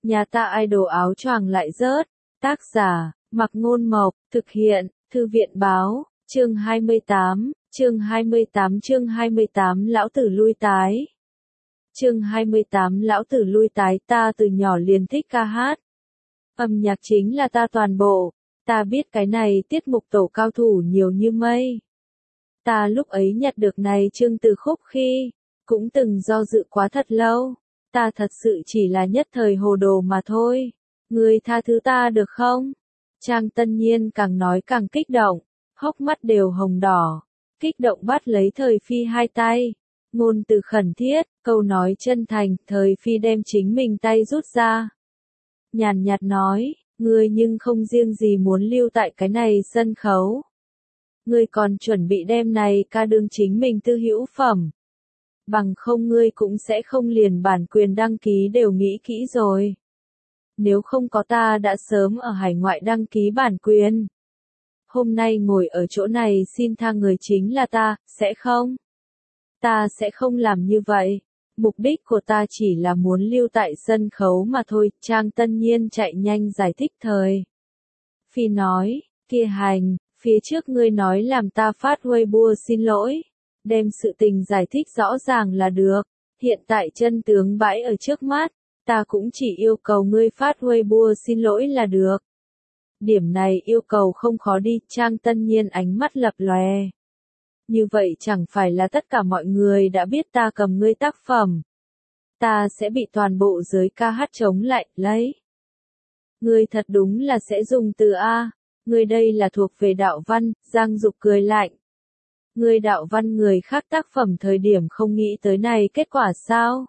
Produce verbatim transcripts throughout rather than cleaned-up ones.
Nhà ta idol áo choàng lại rớt. Tác giả, Mặc Ngôn Mộc, thực hiện, Thư viện Báo, chương hai mươi tám, chương hai mươi tám chương hai mươi tám Lão Tử lui tái. Chương hai mươi tám Lão Tử lui tái. Ta từ nhỏ liền thích ca hát. Âm nhạc chính là ta toàn bộ. Ta biết cái này tiết mục tổ cao thủ nhiều như mây. Ta lúc ấy nhặt được này chương từ khúc khi, cũng từng do dự quá thật lâu. Ta thật sự chỉ là nhất thời hồ đồ mà thôi. Ngươi tha thứ ta được không? Trang Tân Nhiên càng nói càng kích động, hốc mắt đều hồng đỏ, kích động bắt lấy Thời Phi hai tay. Ngôn từ khẩn thiết, câu nói chân thành, Thời Phi đem chính mình tay rút ra. Nhàn nhạt nói, ngươi nhưng không riêng gì muốn lưu tại cái này sân khấu. Ngươi còn chuẩn bị đem này ca đương chính mình tư hữu phẩm. Bằng không ngươi cũng sẽ không liền bản quyền đăng ký đều nghĩ kỹ rồi. Nếu không có ta đã sớm ở hải ngoại đăng ký bản quyền. Hôm nay ngồi ở chỗ này xin tha người chính là ta, sẽ không? Ta sẽ không làm như vậy. Mục đích của ta chỉ là muốn lưu tại sân khấu mà thôi. Trang Tân Nhiên chạy nhanh giải thích Thời Phi nói, kia hành, phía trước ngươi nói làm ta phát Weibo xin lỗi. Đem sự tình giải thích rõ ràng là được. Hiện tại chân tướng bãi ở trước mắt. Ta cũng chỉ yêu cầu ngươi phát Weibo xin lỗi là được. Điểm này yêu cầu không khó đi. Trang Tân Nhiên ánh mắt lập lòe. Như vậy chẳng phải là tất cả mọi người đã biết ta cầm ngươi tác phẩm. Ta sẽ bị toàn bộ giới ca hát chống lại, lấy. Ngươi thật đúng là sẽ dùng từ A. Ngươi đây là thuộc về đạo văn. Giang Dục cười lạnh. Ngươi đạo văn người khác tác phẩm thời điểm không nghĩ tới này kết quả sao?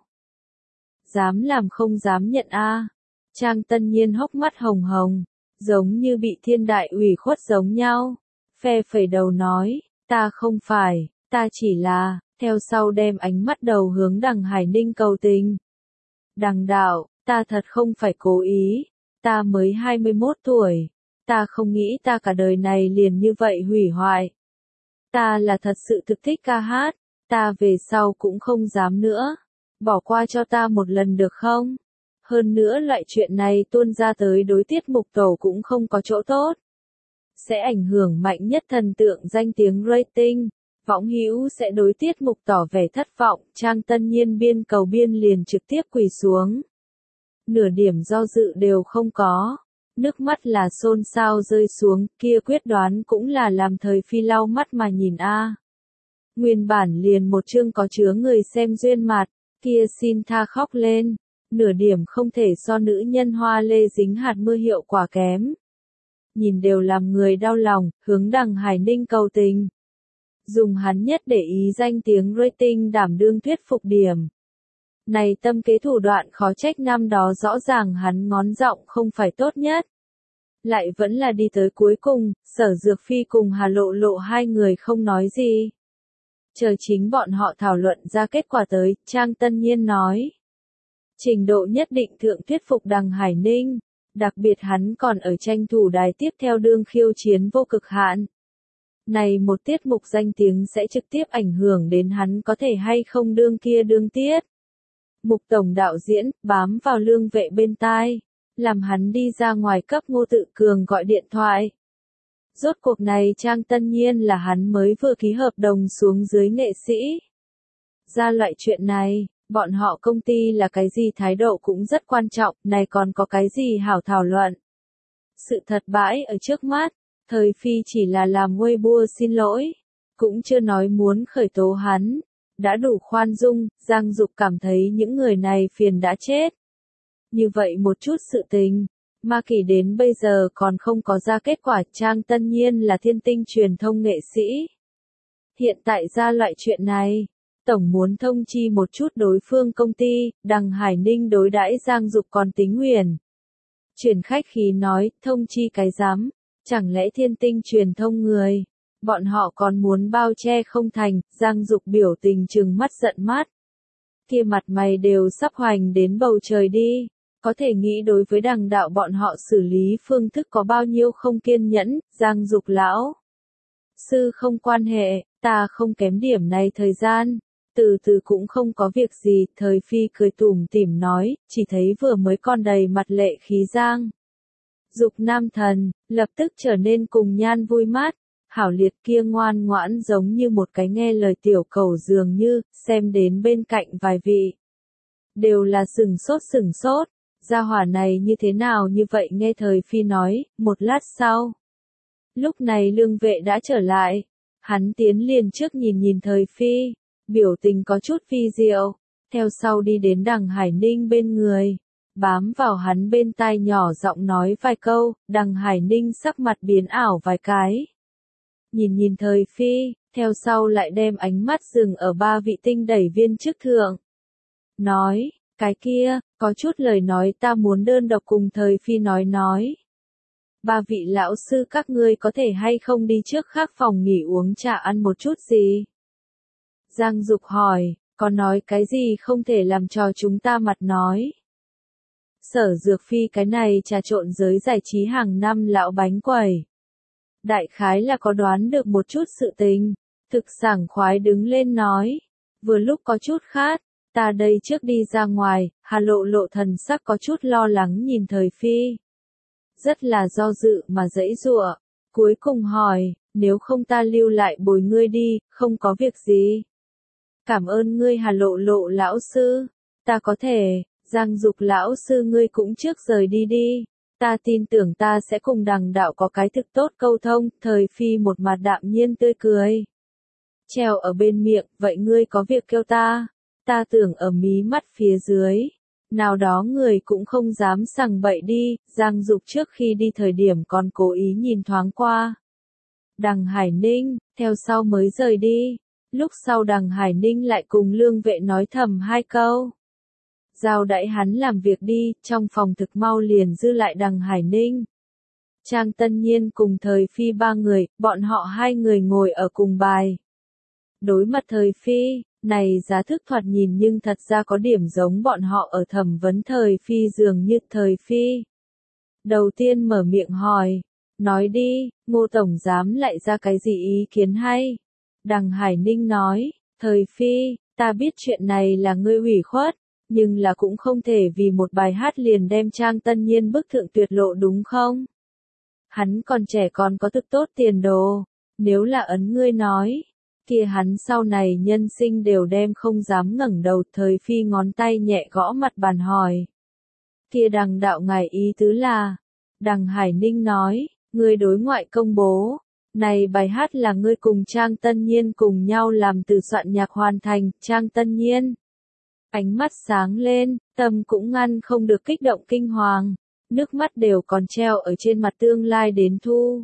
Dám làm không dám nhận A. Trang Tân Nhiên hốc mắt hồng hồng, giống như bị thiên đại ủy khuất giống nhau. Phe phẩy đầu nói, ta không phải, ta chỉ là, theo sau đem ánh mắt đầu hướng Đằng Hải Ninh cầu tình. Đằng đạo, ta thật không phải cố ý, ta mới hai mươi mốt tuổi, ta không nghĩ ta cả đời này liền như vậy hủy hoại. Ta là thật sự thực thích ca hát, ta về sau cũng không dám nữa. Bỏ qua cho ta một lần được không? Hơn nữa loại chuyện này tuôn ra tới đối tiết mục tổ cũng không có chỗ tốt. Sẽ ảnh hưởng mạnh nhất thần tượng danh tiếng rating. Võng hữu sẽ đối tiết mục tỏ vẻ thất vọng. Trang Tân Nhiên biên cầu biên liền trực tiếp quỳ xuống. Nửa điểm do dự đều không có. Nước mắt là xôn xao rơi xuống, kia quyết đoán cũng là làm Thời Phi lau mắt mà nhìn a. Nguyên bản liền một chương có chứa người xem duyên mặt, kia xin tha khóc lên, nửa điểm không thể so nữ nhân hoa lê dính hạt mưa hiệu quả kém. Nhìn đều làm người đau lòng, hướng Đằng Hải Ninh cầu tình. Dùng hắn nhất để ý danh tiếng rating đảm đương thuyết phục điểm. Này tâm kế thủ đoạn khó trách năm đó rõ ràng hắn ngón giọng không phải tốt nhất. Lại vẫn là đi tới cuối cùng, Sở Dược Phi cùng Hà Lộ Lộ hai người không nói gì. Chờ chính bọn họ thảo luận ra kết quả tới, Trang Tân Nhiên nói. Trình độ nhất định thượng thuyết phục Đằng Hải Ninh, đặc biệt hắn còn ở tranh thủ đài tiếp theo đương khiêu chiến vô cực hạn. Này một tiết mục danh tiếng sẽ trực tiếp ảnh hưởng đến hắn có thể hay không đương kia đương tiết. Mục tổng đạo diễn, bám vào Lương Vệ bên tai, làm hắn đi ra ngoài cấp Ngô Tự Cường gọi điện thoại. Rốt cuộc này Trang Tân Nhiên là hắn mới vừa ký hợp đồng xuống dưới nghệ sĩ. Ra loại chuyện này, bọn họ công ty là cái gì thái độ cũng rất quan trọng, này còn có cái gì hảo thảo luận. Sự thật bãi ở trước mắt, Thời Phi chỉ là làm Weibo xin lỗi, cũng chưa nói muốn khởi tố hắn. Đã đủ khoan dung, Giang Dục cảm thấy những người này phiền đã chết. Như vậy một chút sự tình, mà kỳ đến bây giờ còn không có ra kết quả. Trang Tân Nhiên là thiên tinh truyền thông nghệ sĩ. Hiện tại ra loại chuyện này, tổng muốn thông chi một chút đối phương công ty. Đằng Hải Ninh đối đãi Giang Dục còn tính huyền. Chuyển khách khí nói, thông chi cái dám, chẳng lẽ thiên tinh truyền thông người, bọn họ còn muốn bao che không thành. Giang Dục biểu tình trừng mắt giận mắt. Kia mặt mày đều sắp hoành đến bầu trời đi. Có thể nghĩ đối với Đằng đạo bọn họ xử lý phương thức có bao nhiêu không kiên nhẫn. Giang Dục lão sư không quan hệ, ta không kém điểm này thời gian. Từ từ cũng không có việc gì, Thời Phi cười tủm tỉm nói, chỉ thấy vừa mới còn đầy mặt lệ khí Giang Dục nam thần, lập tức trở nên cùng nhan vui mát. Hảo Liệt kia ngoan ngoãn giống như một cái nghe lời tiểu cẩu dường như, xem đến bên cạnh vài vị. Đều là sừng sốt sừng sốt, gia hỏa này như thế nào như vậy nghe Thời Phi nói, một lát sau. Lúc này Lương Vệ đã trở lại, hắn tiến liền trước nhìn nhìn Thời Phi, biểu tình có chút phi diệu, theo sau đi đến Đằng Hải Ninh bên người, bám vào hắn bên tai nhỏ giọng nói vài câu, Đằng Hải Ninh sắc mặt biến ảo vài cái. Nhìn nhìn Thời Phi, theo sau lại đem ánh mắt dừng ở ba vị tinh đẩy viên chức thượng. Nói, cái kia, có chút lời nói ta muốn đơn độc cùng Thời Phi nói nói. Ba vị lão sư các ngươi có thể hay không đi trước khác phòng nghỉ uống trà ăn một chút gì? Giang Dục hỏi, có nói cái gì không thể làm cho chúng ta mặt nói? Sở Dược Phi cái này trà trộn giới giải trí hàng năm lão bánh quẩy. Đại khái là có đoán được một chút sự tình, thực sảng khoái đứng lên nói, vừa lúc có chút khát, ta đây trước đi ra ngoài, Hà Lộ Lộ thần sắc có chút lo lắng nhìn Thời Phi. Rất là do dự mà dãy dụa, cuối cùng hỏi, nếu không ta lưu lại bồi ngươi đi, không có việc gì. Cảm ơn ngươi Hà Lộ Lộ lão sư, ta có thể, Giang Dục lão sư ngươi cũng trước rời đi đi. Ta tin tưởng ta sẽ cùng Đằng đạo có cái thực tốt câu thông, Thời Phi một mặt đạm nhiên tươi cười. Treo ở bên miệng, vậy ngươi có việc kêu ta, ta tưởng ở mí mắt phía dưới. Nào đó người cũng không dám sằng bậy đi, Giang Dục trước khi đi thời điểm còn cố ý nhìn thoáng qua. Đằng Hải Ninh, theo sau mới rời đi, lúc sau Đằng Hải Ninh lại cùng Lương Vệ nói thầm hai câu. Giao đãi hắn làm việc đi, trong phòng thực mau liền dư lại Đằng Hải Ninh. Trang Tân Nhiên cùng Thời Phi ba người, bọn họ hai người ngồi ở cùng bài. Đối mặt Thời Phi, này giá thức thoạt nhìn nhưng thật ra có điểm giống bọn họ ở thẩm vấn Thời Phi dường như Thời Phi. Đầu tiên mở miệng hỏi, nói đi, Ngô Tổng Giám lại ra cái gì ý kiến hay? Đằng Hải Ninh nói, Thời Phi, ta biết chuyện này là ngươi hủy khuất. Nhưng là cũng không thể vì một bài hát liền đem Trang Tân Nhiên bức thượng tuyệt lộ đúng không? Hắn còn trẻ còn có thực tốt tiền đồ, nếu là ấn ngươi nói, kia hắn sau này nhân sinh đều đem không dám ngẩng đầu. Thời Phi ngón tay nhẹ gõ mặt bàn hỏi. Kia Đằng đạo ngài ý tứ là, Đằng Hải Ninh nói, ngươi đối ngoại công bố, này bài hát là ngươi cùng Trang Tân Nhiên cùng nhau làm từ soạn nhạc hoàn thành, Trang Tân Nhiên. Ánh mắt sáng lên, tâm cũng ngăn không được kích động kinh hoàng, nước mắt đều còn treo ở trên mặt tương lai đến thu.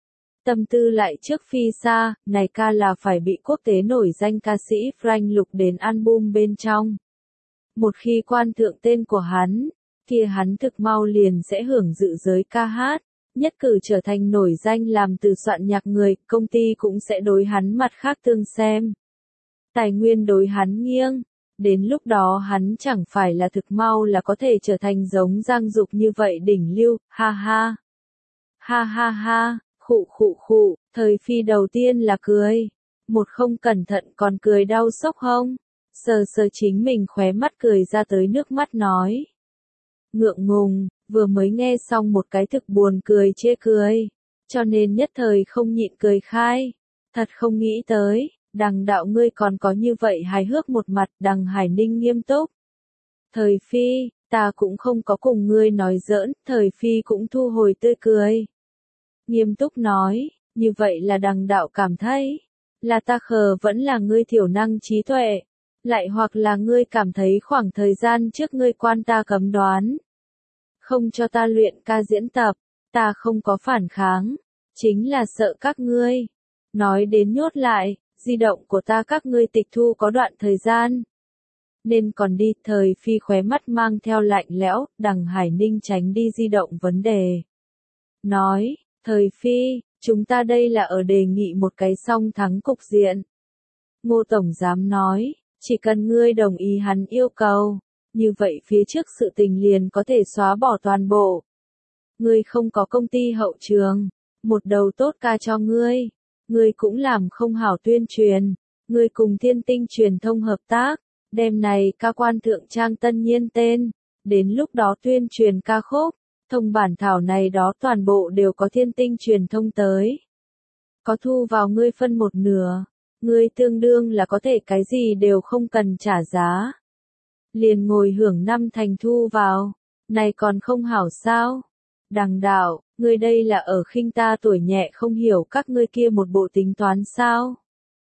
Tâm tư lại trước phi xa, này ca là phải bị quốc tế nổi danh ca sĩ Frank lục đến album bên trong. Một khi quan thượng tên của hắn, kia hắn thực mau liền sẽ hưởng dự giới ca hát, nhất cử trở thành nổi danh làm từ soạn nhạc người, công ty cũng sẽ đối hắn mặt khác tương xem. Tài nguyên đối hắn nghiêng. Đến lúc đó hắn chẳng phải là thực mau là có thể trở thành giống Giang Dục như vậy đỉnh lưu, ha ha. Ha ha ha, khụ khụ khụ, Thời Phi đầu tiên là cười. Một không cẩn thận còn cười đau sốc hông. Sờ sờ chính mình khóe mắt cười ra tới nước mắt nói. Ngượng ngùng, vừa mới nghe xong một cái thực buồn cười chê cười. Cho nên nhất thời không nhịn cười khai. Thật không nghĩ tới. Đằng đạo ngươi còn có như vậy hài hước một mặt. Đằng Hải Ninh nghiêm túc. Thời Phi, ta cũng không có cùng ngươi nói giỡn. Thời Phi cũng thu hồi tươi cười. Nghiêm túc nói, như vậy là đằng đạo cảm thấy, là ta khờ vẫn là ngươi thiểu năng trí tuệ, lại hoặc là ngươi cảm thấy khoảng thời gian trước ngươi quan ta cấm đoán, không cho ta luyện ca diễn tập, ta không có phản kháng, chính là sợ các ngươi. Nói đến nhốt lại, di động của ta các ngươi tịch thu có đoạn thời gian. Nên còn đi. Thời Phi khóe mắt mang theo lạnh lẽo. Đằng Hải Ninh tránh đi di động vấn đề. Nói, Thời Phi, chúng ta đây là ở đề nghị một cái song thắng cục diện. Ngô Tổng Giám nói, chỉ cần ngươi đồng ý hắn yêu cầu, như vậy phía trước sự tình liền có thể xóa bỏ toàn bộ. Ngươi không có công ty hậu trường, một đầu tốt ca cho ngươi, ngươi cũng làm không hảo tuyên truyền, Ngươi cùng Thiên Tinh truyền thông hợp tác, đêm này ca quan thượng trang Tân Nhiên tên, đến lúc đó tuyên truyền ca khúc, thông bản thảo này đó toàn bộ đều có Thiên Tinh truyền thông tới. Có thu vào ngươi phân một nửa, ngươi tương đương là có thể cái gì đều không cần trả giá. Liền ngồi hưởng năm thành thu vào, này còn không hảo sao? Đằng đạo, ngươi đây là ở khinh ta tuổi nhẹ không hiểu các ngươi kia một bộ tính toán sao?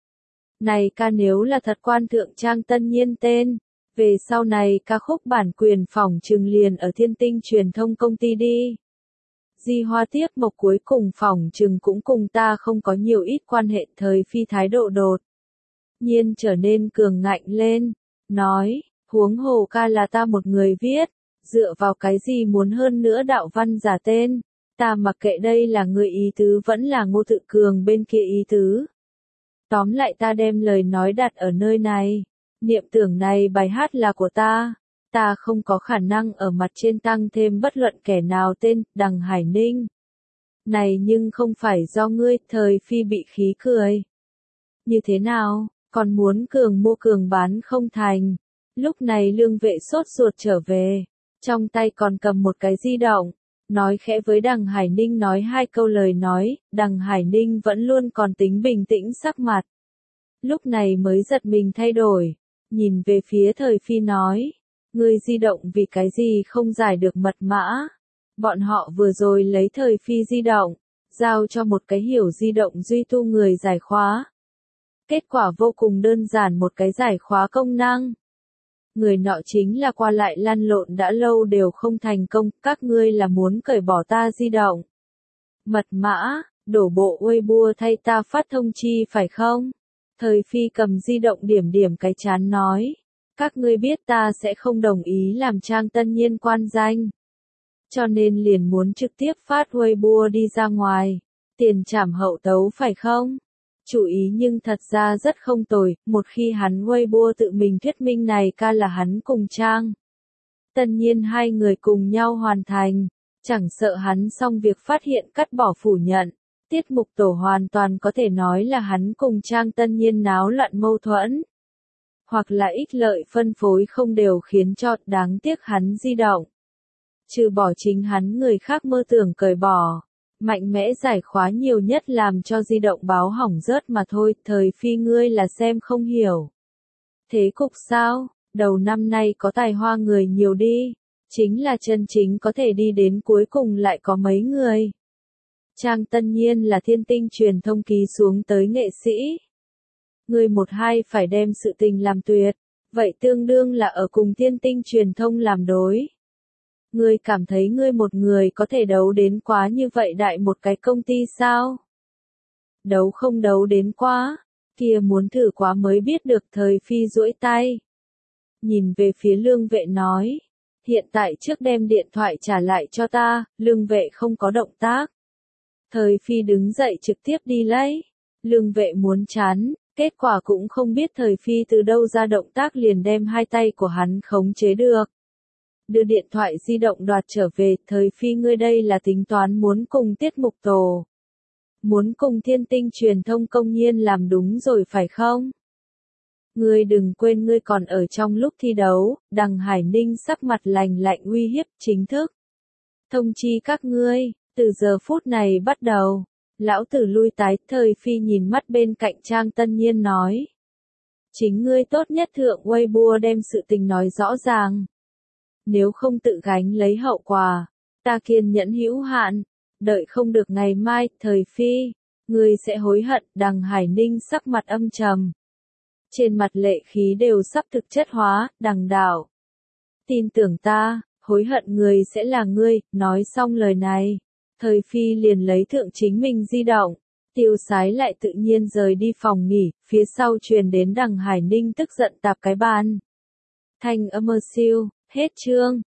Này ca nếu là thật quan thượng trang Tân Nhiên tên, về sau này ca khúc bản quyền phỏng chừng liền ở Thiên Tinh truyền thông công ty đi. Di Hoa tiếp mộc cuối cùng phỏng chừng cũng cùng ta không có nhiều ít quan hệ, thời phi thái độ đột nhiên trở nên cường ngạnh lên, nói, huống hồ ca là ta một người viết, dựa vào cái gì muốn hơn nữa đạo văn giả tên, ta mặc kệ đây là người ý tứ vẫn là Ngô Tự Cường bên kia ý tứ. Tóm lại ta đem lời nói đặt ở nơi này, niệm tưởng này bài hát là của ta, ta không có khả năng ở mặt trên tăng thêm bất luận kẻ nào tên, Đằng Hải Ninh. Này nhưng không phải do ngươi, thời phi bị khí cười. Như thế nào, còn muốn cường mua cường bán không thành. Lúc này lương vệ sốt ruột trở về, trong tay còn cầm một cái di động, nói khẽ với Đằng Hải Ninh nói hai câu lời nói, Đằng Hải Ninh vẫn luôn còn tính bình tĩnh sắc mặt. Lúc này mới giật mình thay đổi, nhìn về phía thời phi nói, ngươi di động vì cái gì không giải được mật mã. Bọn họ vừa rồi lấy thời phi di động, giao cho một cái hiểu di động duy tu người giải khóa. Kết quả vô cùng đơn giản, một cái giải khóa công năng. Người nọ chính là qua lại lăn lộn đã lâu đều không thành công, các ngươi là muốn cởi bỏ ta di động. Mật mã, đổ bộ Weibo thay ta phát thông chi phải không? Thời phi cầm di động điểm điểm cái chán nói, các ngươi biết ta sẽ không đồng ý làm trang Tân Nhiên quan danh. Cho nên liền muốn trực tiếp phát Weibo đi ra ngoài, tiền trảm hậu tấu phải không? Chủ ý nhưng thật ra rất không tồi, một khi hắn Weibo tự mình thuyết minh này ca là hắn cùng trang Tân Nhiên hai người cùng nhau hoàn thành, chẳng sợ hắn xong việc phát hiện cắt bỏ phủ nhận. Tiết mục tổ hoàn toàn có thể nói là hắn cùng trang Tân Nhiên náo loạn mâu thuẫn. Hoặc là ích lợi phân phối không đều khiến cho đáng tiếc hắn di động. Trừ bỏ chính hắn người khác mơ tưởng cởi bỏ. Mạnh mẽ giải khóa nhiều nhất làm cho di động báo hỏng rớt mà thôi, thời phi ngươi là xem không hiểu. Thế cục sao, đầu năm nay có tài hoa người nhiều đi, chính là chân chính có thể đi đến cuối cùng lại có mấy người. Trang Tân Nhiên là Thiên Tinh truyền thông ký xuống tới nghệ sĩ. Người một hai phải đem sự tình làm tuyệt, vậy tương đương là ở cùng Thiên Tinh truyền thông làm đối. Ngươi cảm thấy ngươi một người có thể đấu đến quá như vậy đại một cái công ty sao? Đấu không đấu đến quá, kia muốn thử quá mới biết được, thời phi duỗi tay. Nhìn về phía lương vệ nói, hiện tại trước đem điện thoại trả lại cho ta, lương vệ không có động tác. Thời phi đứng dậy trực tiếp đi lấy, lương vệ muốn chán, kết quả cũng không biết thời phi từ đâu ra động tác liền đem hai tay của hắn khống chế được. Đưa điện thoại di động đoạt trở về, thời phi ngươi đây là tính toán muốn cùng tiết mục tổ. Muốn cùng Thiên Tinh truyền thông công nhiên làm đúng rồi phải không? Ngươi đừng quên ngươi còn ở trong lúc thi đấu, Đằng Hải Ninh sắc mặt lạnh lạnh uy hiếp chính thức. Thông chi các ngươi, từ giờ phút này bắt đầu, lão tử lui tái, thời phi nhìn mắt bên cạnh trang Tân Nhiên nói. Chính ngươi tốt nhất thượng Weibo đem sự tình nói rõ ràng. Nếu không tự gánh lấy hậu quả, ta kiên nhẫn hữu hạn, đợi không được ngày mai, thời phi, ngươi sẽ hối hận. Đằng Hải Ninh sắc mặt âm trầm. Trên mặt lệ khí đều sắp thực chất hóa, Đằng đạo. Tin tưởng ta, hối hận người sẽ là ngươi, nói xong lời này. Thời phi liền lấy thượng chính mình di động, tiêu sái lại tự nhiên rời đi phòng nghỉ, phía sau truyền đến Đằng Hải Ninh tức giận tạp cái bàn. Thanh âm mơ siêu, hết chương.